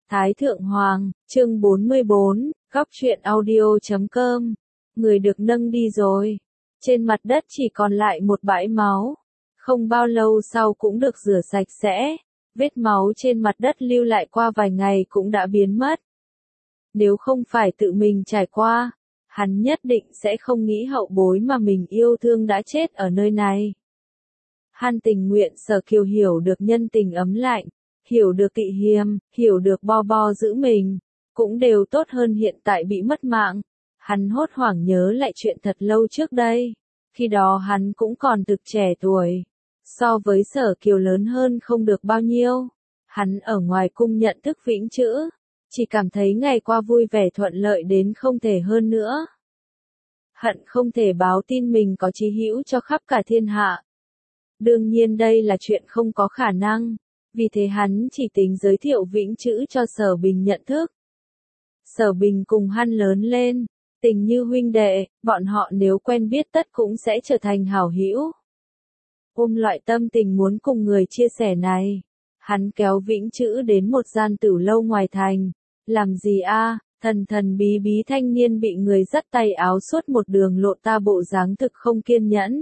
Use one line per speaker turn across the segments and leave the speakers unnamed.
Thái Thượng Hoàng, chương 44, góc truyện audio.com. Người được nâng đi rồi. Trên mặt đất chỉ còn lại một bãi máu. Không bao lâu sau cũng được rửa sạch sẽ. Vết máu trên mặt đất lưu lại qua vài ngày cũng đã biến mất. Nếu không phải tự mình trải qua, hắn nhất định sẽ không nghĩ hậu bối mà mình yêu thương đã chết ở nơi này. Hắn tình nguyện Sở Kiều hiểu được nhân tình ấm lạnh, hiểu được kỵ hiềm, hiểu được bo bo giữ mình, cũng đều tốt hơn hiện tại bị mất mạng. Hắn hốt hoảng nhớ lại chuyện thật lâu trước đây, khi đó hắn cũng còn thực trẻ tuổi, so với Sở Kiều lớn hơn không được bao nhiêu. Hắn ở ngoài cung nhận thức vĩnh chữ, chỉ cảm thấy ngày qua vui vẻ thuận lợi đến không thể hơn nữa. Hận không thể báo tin mình có chí hữu cho khắp cả thiên hạ. Đương nhiên đây là chuyện không có khả năng, vì thế hắn chỉ tính giới thiệu vĩnh chữ cho Sở Bình nhận thức. Sở Bình cùng hắn lớn lên, tình như huynh đệ, bọn họ nếu quen biết tất cũng sẽ trở thành hảo hữu. Ôm loại tâm tình muốn cùng người chia sẻ này, hắn kéo vĩnh chữ đến một gian tử lâu ngoài thành. Làm gì a? Thần thần bí bí thanh niên bị người dắt tay áo suốt một đường lộ ta bộ dáng thực không kiên nhẫn.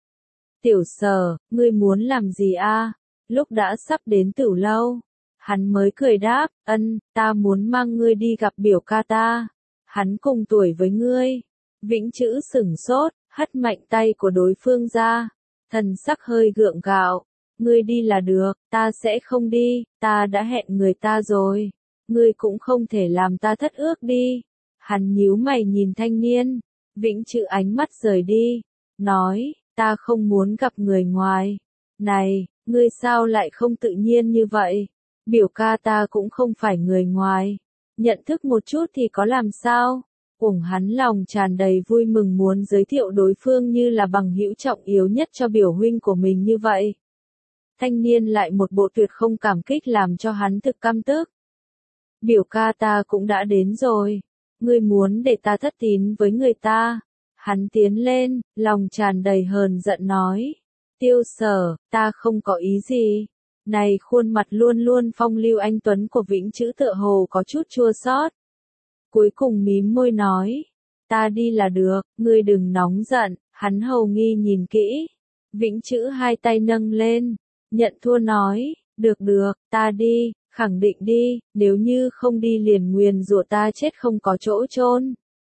Tiểu Sở, ngươi muốn làm gì a? Lúc đã sắp đến tử lâu, hắn mới cười đáp, ta muốn mang ngươi đi gặp biểu ca ta. Hắn cùng tuổi với ngươi. Vĩnh chữ sửng sốt, hất mạnh tay của đối phương ra. Thần sắc hơi gượng gạo. Ngươi đi là được, ta sẽ không đi, ta đã hẹn người ta rồi. Ngươi cũng không thể làm ta thất ước đi. Hắn nhíu mày nhìn thanh niên. Vĩnh chữ ánh mắt rời đi. Nói, ta không muốn gặp người ngoài. Này, ngươi sao lại không tự nhiên như vậy? Biểu ca ta cũng không phải người ngoài. Nhận thức một chút thì có làm sao? Hắn lòng tràn đầy vui mừng muốn giới thiệu đối phương như là bằng hữu trọng yếu nhất cho biểu huynh của mình như vậy. Thanh niên lại một bộ tuyệt không cảm kích làm cho hắn thực căm tức. Biểu ca ta cũng đã đến rồi. Ngươi muốn để ta thất tín với người ta. Hắn tiến lên, lòng tràn đầy hờn giận nói. Tiêu Sở, ta không có ý gì. Này khuôn mặt luôn luôn phong lưu anh tuấn của vĩnh chữ tựa hồ có chút chua xót. Cuối cùng mím môi nói. Ta đi là được, ngươi đừng nóng giận. Hắn hầu nghi nhìn kỹ. Vĩnh chữ hai tay nâng lên. Nhận thua nói. Được được, ta đi, khẳng định đi. Nếu như không đi liền nguyền rủa ta chết không có chỗ chôn.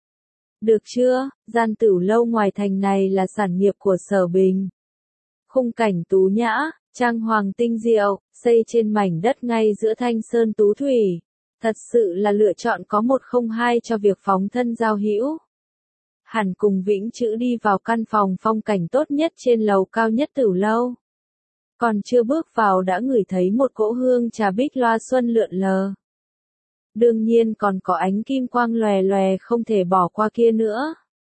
Được chưa, gian tử lâu ngoài thành này là sản nghiệp của Sở Bình. Khung cảnh tú nhã, trang hoàng tinh diệu, xây trên mảnh đất ngay giữa thanh sơn tú thủy. Thật sự là lựa chọn có một không hai cho việc phóng thân giao hữu. Hẳn cùng vĩnh chữ đi vào căn phòng phong cảnh tốt nhất trên lầu cao nhất tử lâu. Còn chưa bước vào đã ngửi thấy một cỗ hương trà bích loa xuân lượn lờ. Đương nhiên còn có ánh kim quang lòe lòe không thể bỏ qua kia nữa.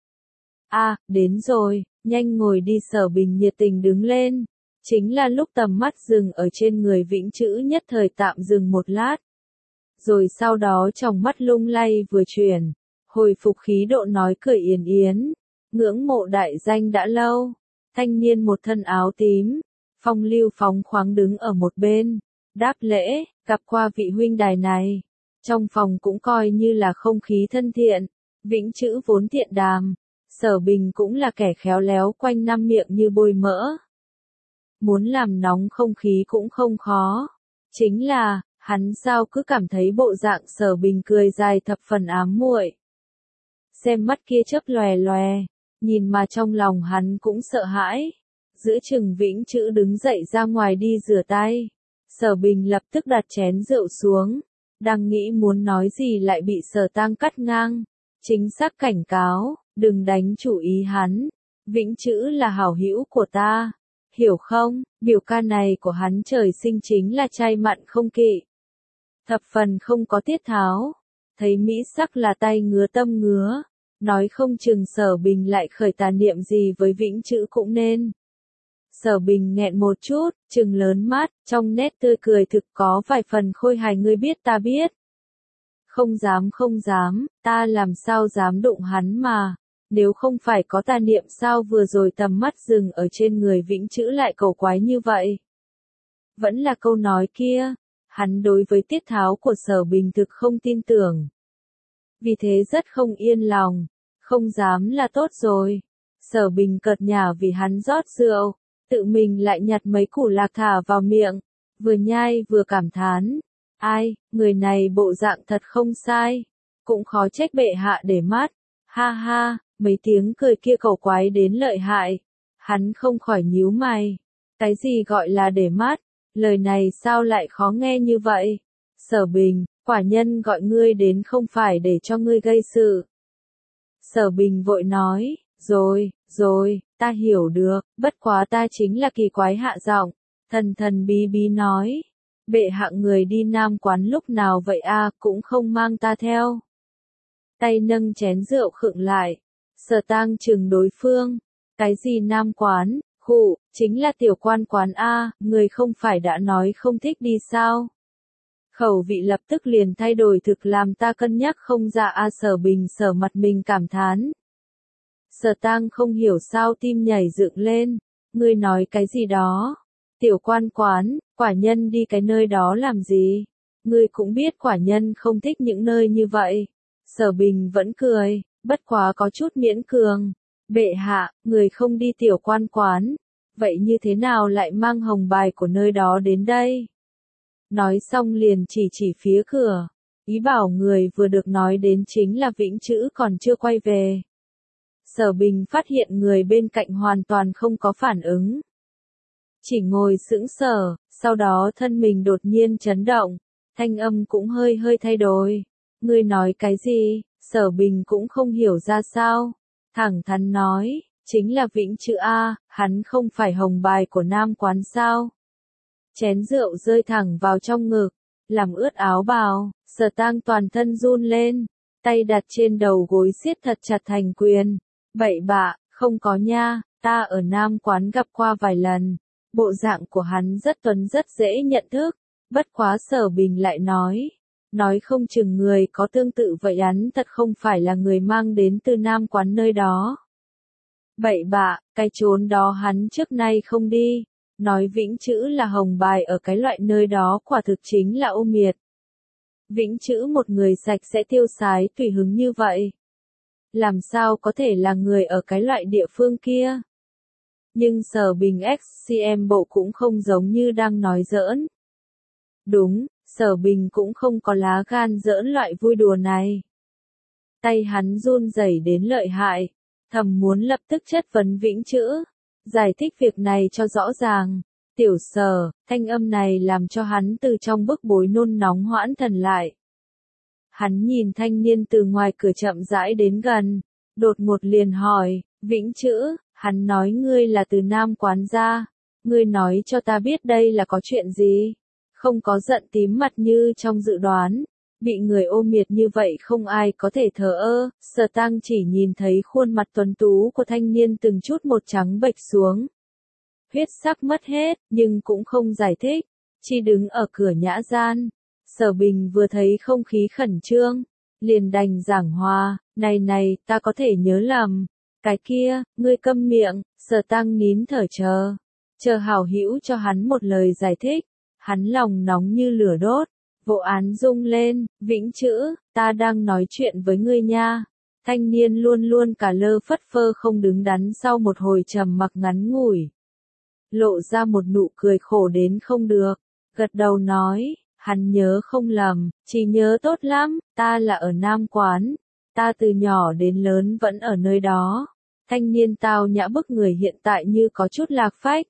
Đến rồi, nhanh ngồi đi. Sở Bình nhiệt tình đứng lên. Chính là lúc tầm mắt dừng ở trên người vĩnh chữ nhất thời tạm dừng một lát. Rồi sau đó trong mắt lung lay vừa chuyển. Hồi phục khí độ nói cười yến yến. Ngưỡng mộ đại danh đã lâu. Thanh niên một thân áo tím. Phong lưu phóng khoáng đứng ở một bên. Đáp lễ, gặp qua vị huynh đài này. Trong phòng cũng coi như là không khí thân thiện. Vĩnh chữ vốn thiện đàm. Sở Bình cũng là kẻ khéo léo quanh năm miệng như bôi mỡ. Muốn làm nóng không khí cũng không khó. Chính là, hắn sao cứ cảm thấy bộ dạng Sở Bình cười dài thập phần ám muội. Xem mắt kia chớp lòe lòe, nhìn mà trong lòng hắn cũng sợ hãi. Giữa chừng vĩnh chữ đứng dậy ra ngoài đi rửa tay. Sở Bình lập tức đặt chén rượu xuống. Đang nghĩ muốn nói gì lại bị Sở Tang cắt ngang. Chính xác cảnh cáo, đừng đánh chủ ý hắn. Vĩnh chữ là hảo hữu của ta. Hiểu không, biểu ca này của hắn trời sinh chính là trai mặn không kỵ. Thập phần không có tiết tháo. Thấy mỹ sắc là tay ngứa tâm ngứa. Nói không chừng Sở Bình lại khởi tà niệm gì với vĩnh chữ cũng nên. Sở Bình nghẹn một chút, trừng lớn mắt, trong nét tươi cười thực có vài phần khôi hài. Ngươi biết ta biết. Không dám, ta làm sao dám đụng hắn mà. Nếu không phải có tà niệm sao vừa rồi tầm mắt dừng ở trên người vĩnh chữ lại cầu quái như vậy. Vẫn là câu nói kia. Hắn đối với tiết tháo của Sở Bình thực không tin tưởng. Vì thế rất không yên lòng, không dám là tốt rồi. Sở Bình cợt nhả vì hắn rót rượu, tự mình lại nhặt mấy củ lạc thả vào miệng, vừa nhai vừa cảm thán. Ai, người này bộ dạng thật không sai, cũng khó trách bệ hạ để mắt. Ha ha, mấy tiếng cười kia cầu quái đến lợi hại. Hắn không khỏi nhíu mày. Cái gì gọi là để mắt? Lời này sao lại khó nghe như vậy? Sở Bình, quả nhân gọi ngươi đến không phải để cho ngươi gây sự. Sở Bình vội nói, rồi, ta hiểu được, bất quá ta chính là kỳ quái hạ giọng, thần thần bí bí nói. Bệ hạ người đi Nam quán lúc nào vậy a, cũng không mang ta theo. Tay nâng chén rượu khựng lại. Sở Tang chừng đối phương. Cái gì Nam quán, khụ, chính là tiểu quan quán a, người không phải đã nói không thích đi sao? Khẩu vị lập tức liền thay đổi thực làm ta cân nhắc không ra a. Sở Bình sở mặt mình cảm thán. Sở Tang không hiểu sao tim nhảy dựng lên. Ngươi nói cái gì đó? Tiểu quan quán, quả nhân đi cái nơi đó làm gì? Ngươi cũng biết quả nhân không thích những nơi như vậy. Sở Bình vẫn cười, bất quá có chút miễn cường. Bệ hạ, người không đi tiểu quan quán. Vậy như thế nào lại mang hồng bài của nơi đó đến đây? Nói xong liền chỉ phía cửa. Ý bảo người vừa được nói đến chính là Vĩnh Chữ còn chưa quay về. Sở Bình phát hiện người bên cạnh hoàn toàn không có phản ứng. Chỉ ngồi sững sờ, sau đó thân mình đột nhiên chấn động, thanh âm cũng hơi thay đổi. Ngươi nói cái gì? Sở Bình cũng không hiểu ra sao. Thẳng thắn nói, chính là Vĩnh Chữ a, hắn không phải hồng bài của Nam quán sao? Chén rượu rơi thẳng vào trong ngực, làm ướt áo bào. Sở Tang toàn thân run lên, tay đặt trên đầu gối siết thật chặt thành quyền. Bậy bạ, không có nha, ta ở Nam quán gặp qua vài lần. Bộ dạng của hắn rất tuấn rất dễ nhận thức, bất quá Sở Bình lại nói không chừng người có tương tự vậy hắn thật không phải là người mang đến từ Nam quán nơi đó. Bậy bạ, cái chốn đó hắn trước nay không đi, nói Vĩnh Chữ là hồng bài ở cái loại nơi đó quả thực chính là ô miệt. Vĩnh Chữ một người sạch sẽ tiêu sái tùy hứng như vậy. Làm sao có thể là người ở cái loại địa phương kia? Nhưng Sở Bình XCM bộ cũng không giống như đang nói giỡn. Đúng, Sở Bình cũng không có lá gan giỡn loại vui đùa này. Tay hắn run rẩy đến lợi hại, thầm muốn lập tức chất vấn Vĩnh Chữ, giải thích việc này cho rõ ràng. Tiểu Sở, thanh âm này làm cho hắn từ trong bức bối nôn nóng hoãn thần lại. Hắn nhìn thanh niên từ ngoài cửa chậm rãi đến gần, đột ngột liền hỏi, Vĩnh Chữ, hắn nói ngươi là từ Nam quán ra, ngươi nói cho ta biết đây là có chuyện gì? Không có giận tím mặt như trong dự đoán, bị người ô miệt như vậy không ai có thể thờ ơ. Sở Tang chỉ nhìn thấy khuôn mặt tuấn tú của thanh niên từng chút một trắng bệch xuống. Huyết sắc mất hết, nhưng cũng không giải thích, chỉ đứng ở cửa nhã gian. Sở Bình vừa thấy không khí khẩn trương, liền đành giảng hòa, này, ta có thể nhớ lầm. Cái kia, ngươi câm miệng. Sở Tang nín thở chờ hảo hữu cho hắn một lời giải thích. Hắn lòng nóng như lửa đốt, vô án rung lên, Vĩnh Chữ, ta đang nói chuyện với ngươi nha. Thanh niên luôn cả lơ phất phơ không đứng đắn sau một hồi trầm mặc ngắn ngủi. Lộ ra một nụ cười khổ đến không được, gật đầu nói, hắn nhớ không lầm, chỉ nhớ tốt lắm, ta là ở Nam quán, ta từ nhỏ đến lớn vẫn ở nơi đó. Thanh niên tao nhã bức người hiện tại như có chút lạc phách.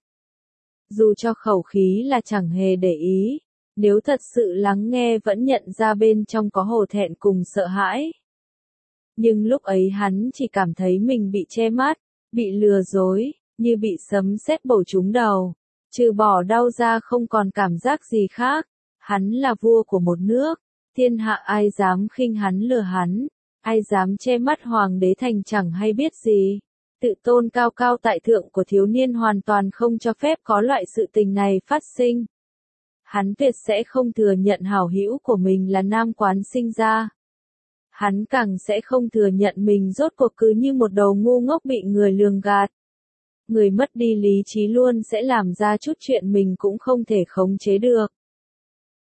Dù cho khẩu khí là chẳng hề để ý, nếu thật sự lắng nghe vẫn nhận ra bên trong có hổ thẹn cùng sợ hãi. Nhưng lúc ấy hắn chỉ cảm thấy mình bị che mắt, bị lừa dối, như bị sấm sét bổ trúng đầu. Trừ bỏ đau ra không còn cảm giác gì khác. Hắn là vua của một nước, thiên hạ ai dám khinh hắn lừa hắn, ai dám che mắt hoàng đế thành chẳng hay biết gì. Tự tôn cao cao tại thượng của thiếu niên hoàn toàn không cho phép có loại sự tình này phát sinh. Hắn tuyệt sẽ không thừa nhận hảo hữu của mình là Nam quán sinh ra. Hắn càng sẽ không thừa nhận mình rốt cuộc cứ như một đầu ngu ngốc bị người lường gạt. Người mất đi lý trí luôn sẽ làm ra chút chuyện mình cũng không thể khống chế được.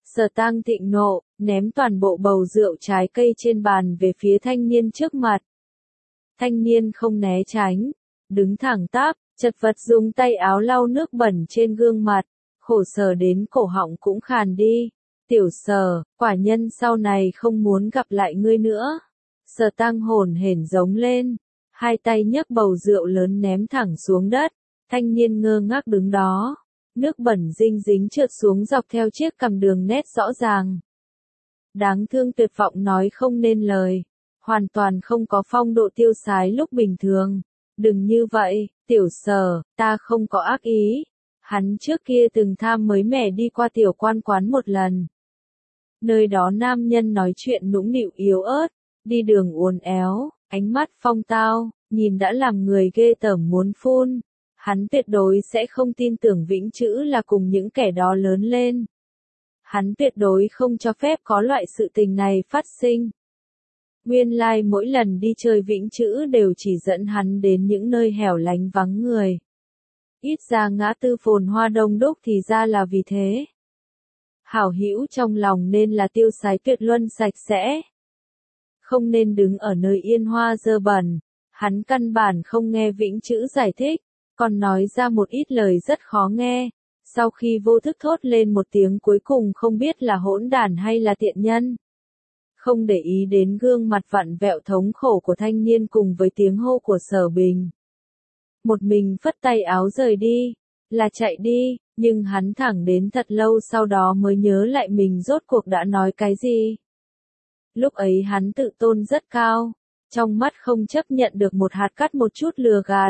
Sở Tăng thịnh nộ, ném toàn bộ bầu rượu trái cây trên bàn về phía thanh niên trước mặt. Thanh niên không né tránh, đứng thẳng tắp, chật vật dùng tay áo lau nước bẩn trên gương mặt, khổ sở đến cổ họng cũng khàn đi. Tiểu Sở, quả nhân sau này không muốn gặp lại ngươi nữa. Sở Tăng hồn hển giống lên, hai tay nhấc bầu rượu lớn ném thẳng xuống đất, thanh niên ngơ ngác đứng đó. Nước bẩn dinh dính trượt xuống dọc theo chiếc cằm đường nét rõ ràng. Đáng thương tuyệt vọng nói không nên lời, hoàn toàn không có phong độ tiêu sái lúc bình thường. Đừng như vậy, Tiểu Sở, ta không có ác ý. Hắn trước kia từng tham mới mẻ đi qua tiểu quan quán một lần. Nơi đó nam nhân nói chuyện nũng nịu yếu ớt, đi đường uốn éo, ánh mắt phong tao, nhìn đã làm người ghê tởm muốn phun. Hắn tuyệt đối sẽ không tin tưởng Vĩnh Chữ là cùng những kẻ đó lớn lên. Hắn tuyệt đối không cho phép có loại sự tình này phát sinh. Nguyên lai mỗi lần đi chơi Vĩnh Chữ đều chỉ dẫn hắn đến những nơi hẻo lánh vắng người. Ít ra ngã tư phồn hoa đông đúc thì ra là vì thế. Hảo hữu trong lòng nên là tiêu sái tuyệt luân sạch sẽ. Không nên đứng ở nơi yên hoa dơ bẩn. Hắn căn bản không nghe Vĩnh Chữ giải thích, còn nói ra một ít lời rất khó nghe. Sau khi vô thức thốt lên một tiếng cuối cùng không biết là hỗn đản hay là tiện nhân. Không để ý đến gương mặt vặn vẹo thống khổ của thanh niên cùng với tiếng hô của Sở Bình. Một mình phất tay áo rời đi, là chạy đi, nhưng hắn thẳng đến thật lâu sau đó mới nhớ lại mình rốt cuộc đã nói cái gì. Lúc ấy hắn tự tôn rất cao, trong mắt không chấp nhận được một hạt cát một chút lừa gạt.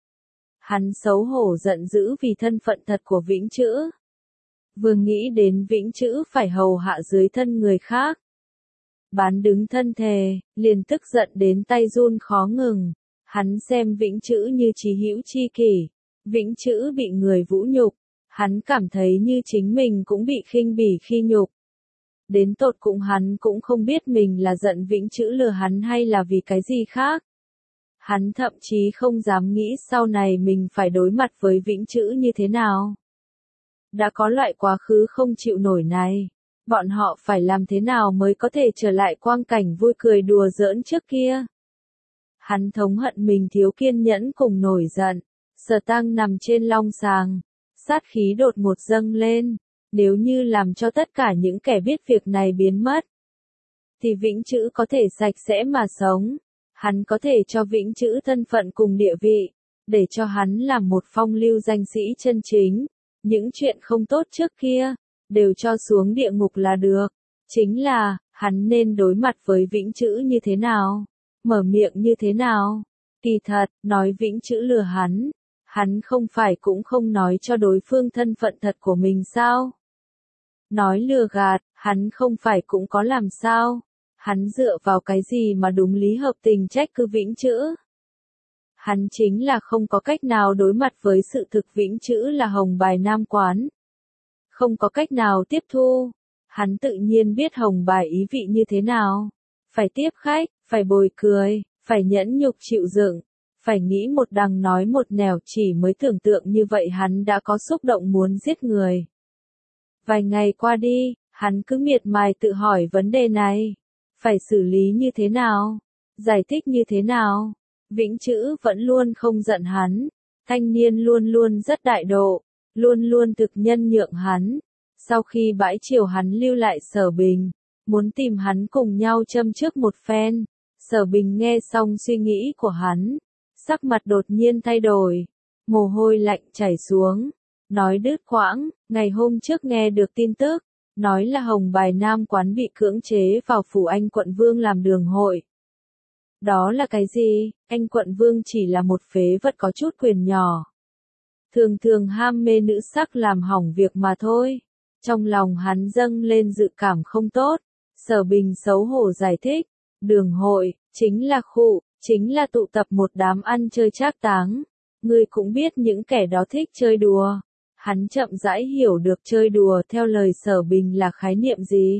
Hắn xấu hổ giận dữ vì thân phận thật của Vĩnh Chữ. Vừa nghĩ đến Vĩnh Chữ phải hầu hạ dưới thân người khác. Bán đứng thân thề, liền tức giận đến tay run khó ngừng. Hắn xem Vĩnh Chữ như chí hữu chi kỷ. Vĩnh Chữ bị người vũ nhục. Hắn cảm thấy như chính mình cũng bị khinh bỉ khi nhục. Đến tột cùng hắn cũng không biết mình là giận Vĩnh Chữ lừa hắn hay là vì cái gì khác. Hắn thậm chí không dám nghĩ sau này mình phải đối mặt với Vĩnh Chữ như thế nào. Đã có loại quá khứ không chịu nổi này, bọn họ phải làm thế nào mới có thể trở lại quang cảnh vui cười đùa giỡn trước kia. Hắn thống hận mình thiếu kiên nhẫn cùng nổi giận. Sở Tăng nằm trên long sàng, sát khí đột ngột dâng lên. Nếu như làm cho tất cả những kẻ biết việc này biến mất, thì Vĩnh Chữ có thể sạch sẽ mà sống. Hắn có thể cho Vĩnh Chữ thân phận cùng địa vị, để cho hắn làm một phong lưu danh sĩ chân chính. Những chuyện không tốt trước kia, đều cho xuống địa ngục là được. Chính là, hắn nên đối mặt với Vĩnh Chữ như thế nào? Mở miệng như thế nào? Kỳ thật, nói Vĩnh Chữ lừa hắn không phải cũng không nói cho đối phương thân phận thật của mình sao? Nói lừa gạt, hắn không phải cũng có làm sao? Hắn dựa vào cái gì mà đúng lý hợp tình trách cứ Vĩnh Chữ? Hắn chính là không có cách nào đối mặt với sự thực Vĩnh Chữ là hồng bài nam quán. Không có cách nào tiếp thu. Hắn tự nhiên biết hồng bài ý vị như thế nào. Phải tiếp khách, phải bồi cười, phải nhẫn nhục chịu đựng, phải nghĩ một đằng nói một nẻo, chỉ mới tưởng tượng như vậy hắn đã có xúc động muốn giết người. Vài ngày qua đi, hắn cứ miệt mài tự hỏi vấn đề này. Phải xử lý như thế nào? Giải thích như thế nào? Vĩnh Chữ vẫn luôn không giận hắn. Thanh niên luôn luôn rất đại độ, luôn luôn thực nhân nhượng hắn. Sau khi bãi triều hắn lưu lại Sở Bình, muốn tìm hắn cùng nhau châm trước một phen. Sở Bình nghe xong suy nghĩ của hắn, sắc mặt đột nhiên thay đổi, mồ hôi lạnh chảy xuống, nói đứt quãng, ngày hôm trước nghe được tin tức, nói là hồng bài nam quán bị cưỡng chế vào phủ anh quận vương làm đường hội. Đó là cái gì? Anh quận vương chỉ là một phế vật có chút quyền nhỏ. Thường thường ham mê nữ sắc làm hỏng việc mà thôi. Trong lòng hắn dâng lên dự cảm không tốt. Sở Bình xấu hổ giải thích. Đường hội, chính là tụ tập một đám ăn chơi trác táng. Ngươi cũng biết những kẻ đó thích chơi đùa. Hắn chậm rãi hiểu được chơi đùa theo lời Sở Bình là khái niệm gì.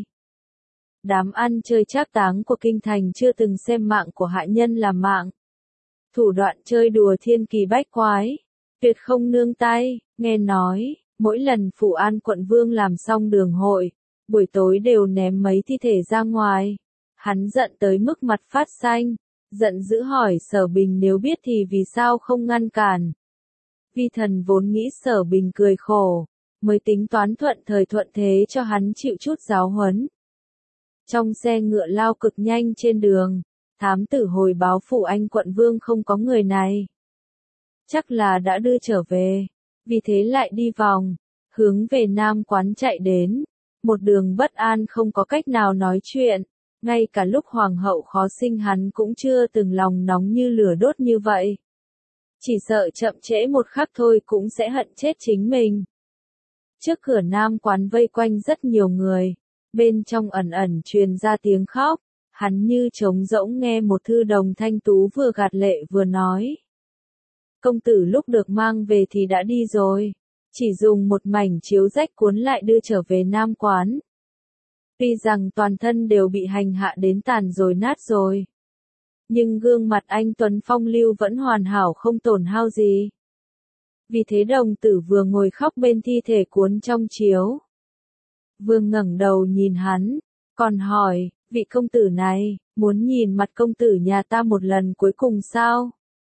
Đám ăn chơi trác táng của kinh thành chưa từng xem mạng của hạ nhân là mạng. Thủ đoạn chơi đùa thiên kỳ bách quái, tuyệt không nương tay. Nghe nói, mỗi lần phủ an quận vương làm xong đường hội, buổi tối đều ném mấy thi thể ra ngoài. Hắn giận tới mức mặt phát xanh, giận dữ hỏi Sở Bình nếu biết thì vì sao không ngăn cản. Vi Thần vốn nghĩ Sở Bình cười khổ, mới tính toán thuận thời thuận thế cho hắn chịu chút giáo huấn. Trong xe ngựa lao cực nhanh trên đường, thám tử hồi báo phủ Anh quận Vương không có người này. Chắc là đã đưa trở về, vì thế lại đi vòng, hướng về Nam Quán chạy đến. Một đường bất an không có cách nào nói chuyện, ngay cả lúc hoàng hậu khó sinh hắn cũng chưa từng lòng nóng như lửa đốt như vậy. Chỉ sợ chậm trễ một khắc thôi cũng sẽ hận chết chính mình. Trước cửa Nam Quán vây quanh rất nhiều người, bên trong ẩn ẩn truyền ra tiếng khóc, hắn như trống rỗng nghe một thư đồng thanh tú vừa gạt lệ vừa nói. Công tử lúc được mang về thì đã đi rồi, chỉ dùng một mảnh chiếu rách cuốn lại đưa trở về Nam Quán. Tuy rằng toàn thân đều bị hành hạ đến tàn rồi nát rồi, nhưng gương mặt anh tuấn phong lưu vẫn hoàn hảo không tổn hao gì. Vì thế đồng tử vừa ngồi khóc bên thi thể cuốn trong chiếu. Vương ngẩng đầu nhìn hắn, còn hỏi, vị công tử này, muốn nhìn mặt công tử nhà ta một lần cuối cùng sao?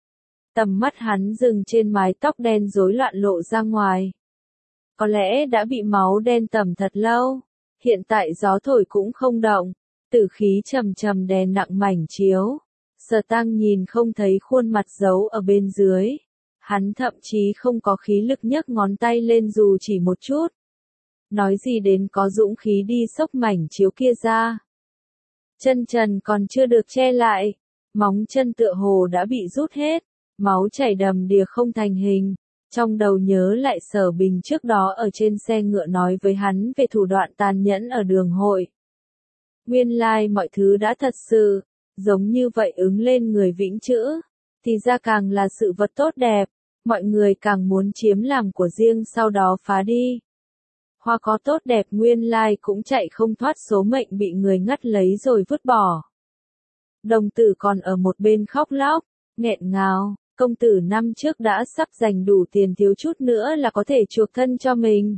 Tầm mắt hắn dừng trên mái tóc đen rối loạn lộ ra ngoài. Có lẽ đã bị máu đen tẩm thật lâu, hiện tại gió thổi cũng không động, tử khí trầm trầm đè nặng mảnh chiếu. Sở Tăng nhìn không thấy khuôn mặt giấu ở bên dưới. Hắn thậm chí không có khí lực nhấc ngón tay lên dù chỉ một chút. Nói gì đến có dũng khí đi xốc mảnh chiếu kia ra. Chân trần còn chưa được che lại, móng chân tựa hồ đã bị rút hết, máu chảy đầm đìa không thành hình. Trong đầu nhớ lại Sở Bình trước đó ở trên xe ngựa nói với hắn về thủ đoạn tàn nhẫn ở đường hội. Nguyên lai mọi thứ đã thật sự, giống như vậy ứng lên người vĩnh chữ, thì ra càng là sự vật tốt đẹp, mọi người càng muốn chiếm làm của riêng sau đó phá đi. Hoa có tốt đẹp nguyên lai cũng chạy không thoát số mệnh bị người ngắt lấy rồi vứt bỏ. Đồng tử còn ở một bên khóc lóc, nghẹn ngào, công tử năm trước đã sắp dành đủ tiền thiếu chút nữa là có thể chuộc thân cho mình.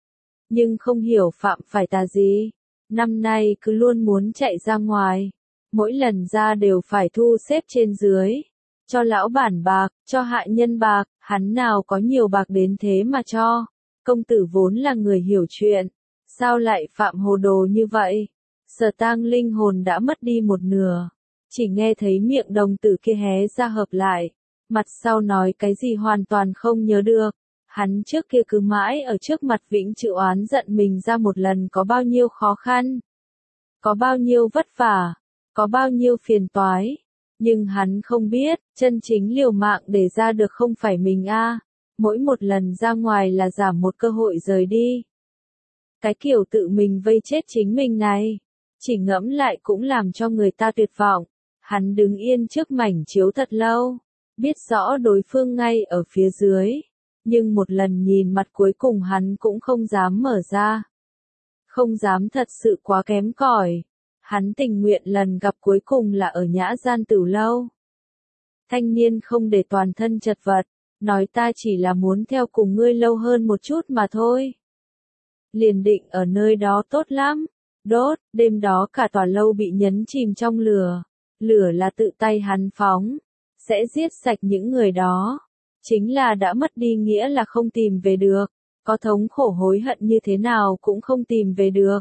Nhưng không hiểu phạm phải tà gì, năm nay cứ luôn muốn chạy ra ngoài, mỗi lần ra đều phải thu xếp trên dưới. Cho lão bản bạc, cho hạ nhân bạc, hắn nào có nhiều bạc đến thế mà cho. Công tử vốn là người hiểu chuyện, sao lại phạm hồ đồ như vậy? Sở Tang linh hồn đã mất đi một nửa, chỉ nghe thấy miệng đồng tử kia hé ra hợp lại, mặt sau nói cái gì hoàn toàn không nhớ được. Hắn trước kia cứ mãi ở trước mặt Vĩnh Chữ oán giận mình ra một lần có bao nhiêu khó khăn, có bao nhiêu vất vả, có bao nhiêu phiền toái. Nhưng hắn không biết, chân chính liều mạng để ra được không phải mình a. Mỗi một lần ra ngoài là giảm một cơ hội rời đi. Cái kiểu tự mình vây chết chính mình này, chỉ ngẫm lại cũng làm cho người ta tuyệt vọng. Hắn đứng yên trước mảnh chiếu thật lâu, biết rõ đối phương ngay ở phía dưới, nhưng một lần nhìn mặt cuối cùng hắn cũng không dám mở ra. Không dám thật sự quá kém cỏi. Hắn tình nguyện lần gặp cuối cùng là ở Nhã Gian Tửu Lâu. Thanh niên không để toàn thân chật vật, nói ta chỉ là muốn theo cùng ngươi lâu hơn một chút mà thôi. Liền định ở nơi đó tốt lắm, đốt, đêm đó cả tòa lâu bị nhấn chìm trong lửa. Lửa là tự tay hắn phóng, sẽ giết sạch những người đó. Chính là đã mất đi nghĩa là không tìm về được, có thống khổ hối hận như thế nào cũng không tìm về được.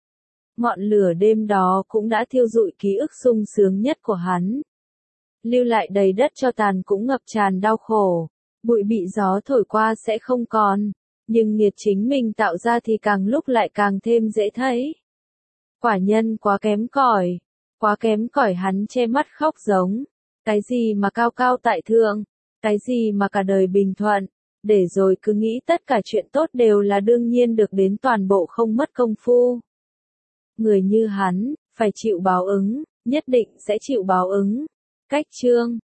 Ngọn lửa đêm đó cũng đã thiêu rụi ký ức sung sướng nhất của hắn. Lưu lại đầy đất cho tàn cũng ngập tràn đau khổ, bụi bị gió thổi qua sẽ không còn, nhưng nghiệt chính mình tạo ra thì càng lúc lại càng thêm dễ thấy. Quả nhân quá kém cỏi hắn che mắt khóc giống, cái gì mà cao cao tại thượng, cái gì mà cả đời bình thuận, để rồi cứ nghĩ tất cả chuyện tốt đều là đương nhiên được đến toàn bộ không mất công phu. Người như hắn, phải chịu báo ứng, nhất định sẽ chịu báo ứng. Cách chương